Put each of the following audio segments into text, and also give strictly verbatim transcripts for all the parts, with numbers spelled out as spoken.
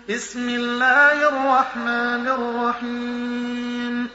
بسم الله الرحمن الرحيم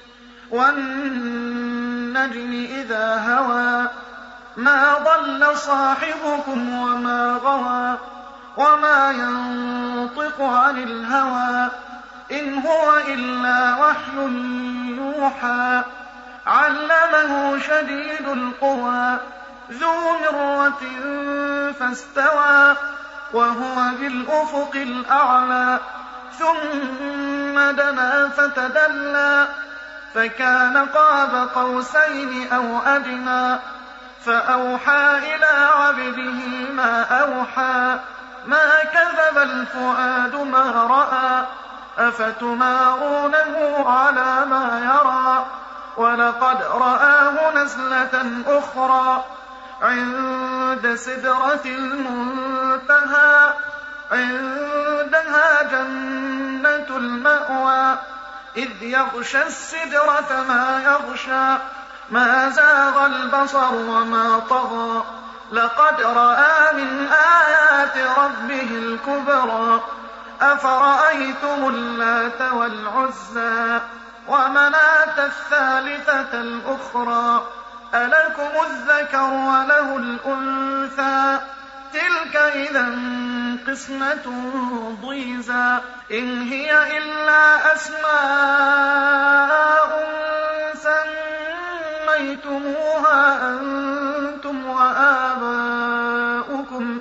والنجم إذا هوى ما ضل صاحبكم وما غوى وما ينطق عن الهوى إن هو إلا وحي يوحى علمه شديد القوى ذو مرة فاستوى وهو بالأفق الأعلى ثم دنا فتدلى فكان قاب قوسين أو أدنى فأوحى إلى عبده ما أوحى ما كذب الفؤاد ما رأى أفتمارونه على ما يرى ولقد رآه نزلة أخرى عند سدرة المنتهى عندها جنة المأوى إذ يغشى السدرة ما يغشى ما زاغ البصر وما طغى لقد رأى من آيات ربه الكبرى أفرأيتم اللات والعزى ومناة الثالثة الأخرى ألكم الذكر وله الأنثى تلك إذا قسمة ضيزى إن هي إلا أسماء سميتموها أنتم وآباؤكم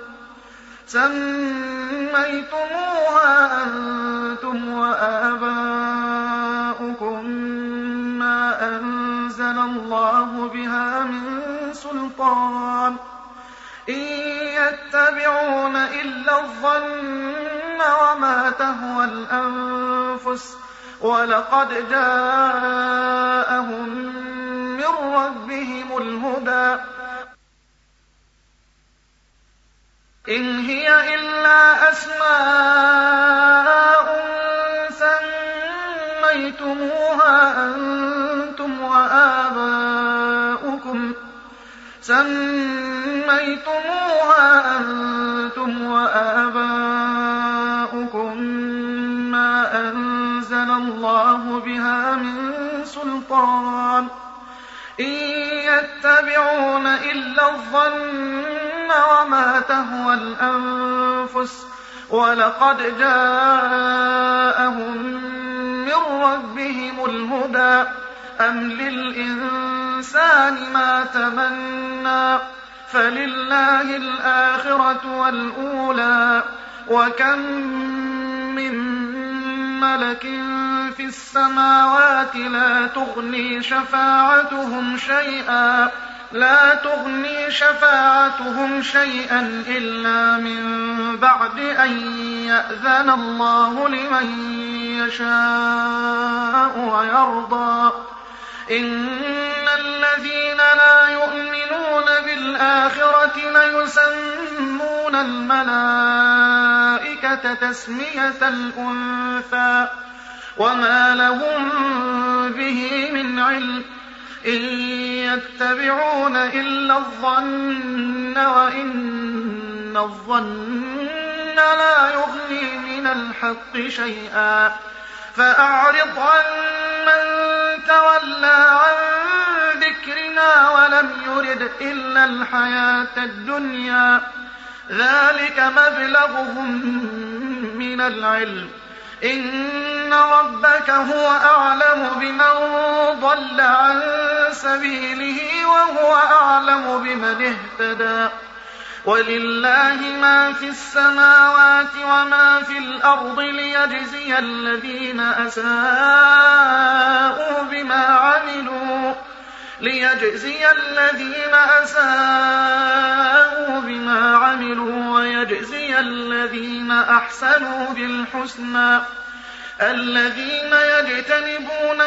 سميتموها أنتم وآباؤكم ما أنزل الله بها من سلطان إن يتبعون إلا الظن وما تهوى الأنفس ولقد جاءهم من ربهم الهدى إن هي إلا أسماء سميتموها أنتم وآباؤكم سميتموها أنتم وآباؤكم ما أنزل الله بها من سلطان إن يتبعون إلا الظن وما تهوى الأنفس ولقد جاءهم من ربهم الهدى أم للإنسان ما تمنى فلله الآخرة والأولى وكم من ملك في السماوات لا تغني شفاعتهم شيئا لا تغني شفاعتهم شيئا إلا من بعد أن يأذن الله لمن يشاء ويرضى إن الذين لا يؤمنون بالآخرة ليسمون الملائكة تسمية الأنثى وما لهم به من علم إن يتبعون إلا الظن وإن الظن لا يغني من الحق شيئا فأعرض عن من تولى عن ذكرنا ولم يرد إلا الحياة الدنيا ذلك مبلغهم من العلم إن ربك هو أعلم بمن ضل عن سبيله وهو أعلم بمن اهتدى ولله ما في السماوات وما في الأرض ليجزي الذين أساءوا بما عملوا ليجزي الذين أساءوا بما عملوا ويجزي الذين أحسنوا بالحسنى الذين يجتنبون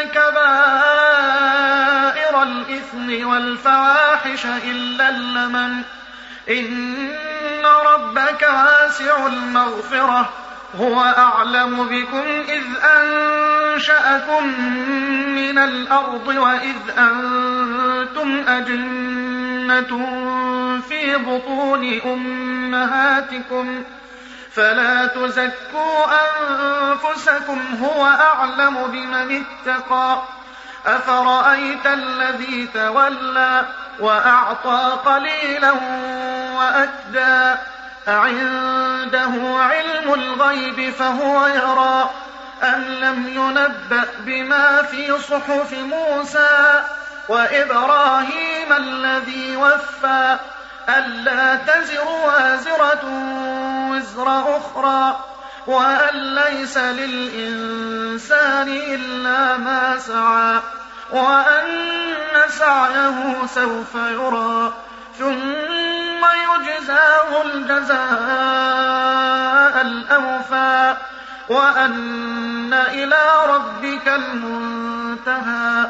كبائر الإثم والفواحش إلا اللمم إن ربك واسع المغفرة هو أعلم بكم إذ أنشأكم من الأرض وإذ أنتم أجنة في بطون أمهاتكم فلا تزكوا أنفسكم هو أعلم بمن اتقى أفرأيت الذي تولى وأعطى قليلا وأكدى أعنده علم الغيب فهو يرى أم لم ينبأ بما في صحف موسى وإبراهيم الذي وفى ألا تزر وازرة وزر أخرى وأن ليس للإنسان إلا ما سعى وأن سعيه سوف يرى ثم يجزاه الجزاء الأوفى وأن إلى ربك المنتهى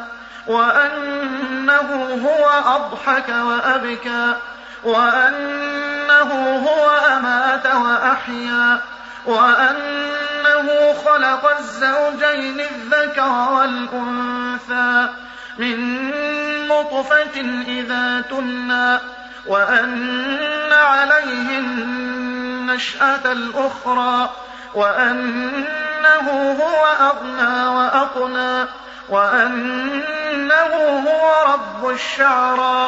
وأنه هو أضحك وأبكى وأنه هو أمات وأحيا وأنه خلق الزوجين الذكر والأنثى من نطفة إذا تمنى وأن عليه النشأة الأخرى وأنه هو أغنى وأقنى وأنه هو رب الشعرى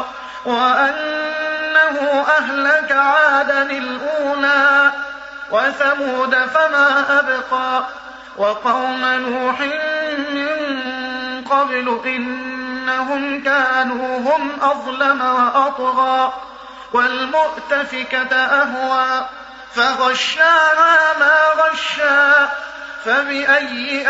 وأنه أهلك عادا الأولى وثمود فما أبقى وقوم نوح من قبل إنهم كانوا هم أظلم وأطغى والمؤتفكة أهوى فغشاها ما غشا فبأي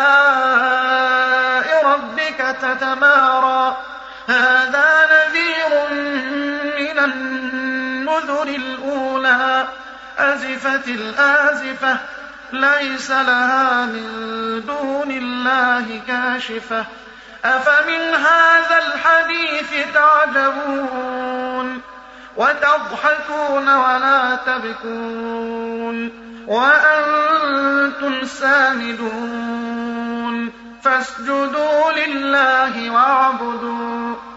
آلاء ربك تتمارى هذا نذير من النذر الأولى أزفت الآزفة ليس لها من دون الله كاشفة أفمن هذا الحديث تعجبون وتضحكون ولا تبكون وأنتم سامدون فاسجدوا لله واعبدوا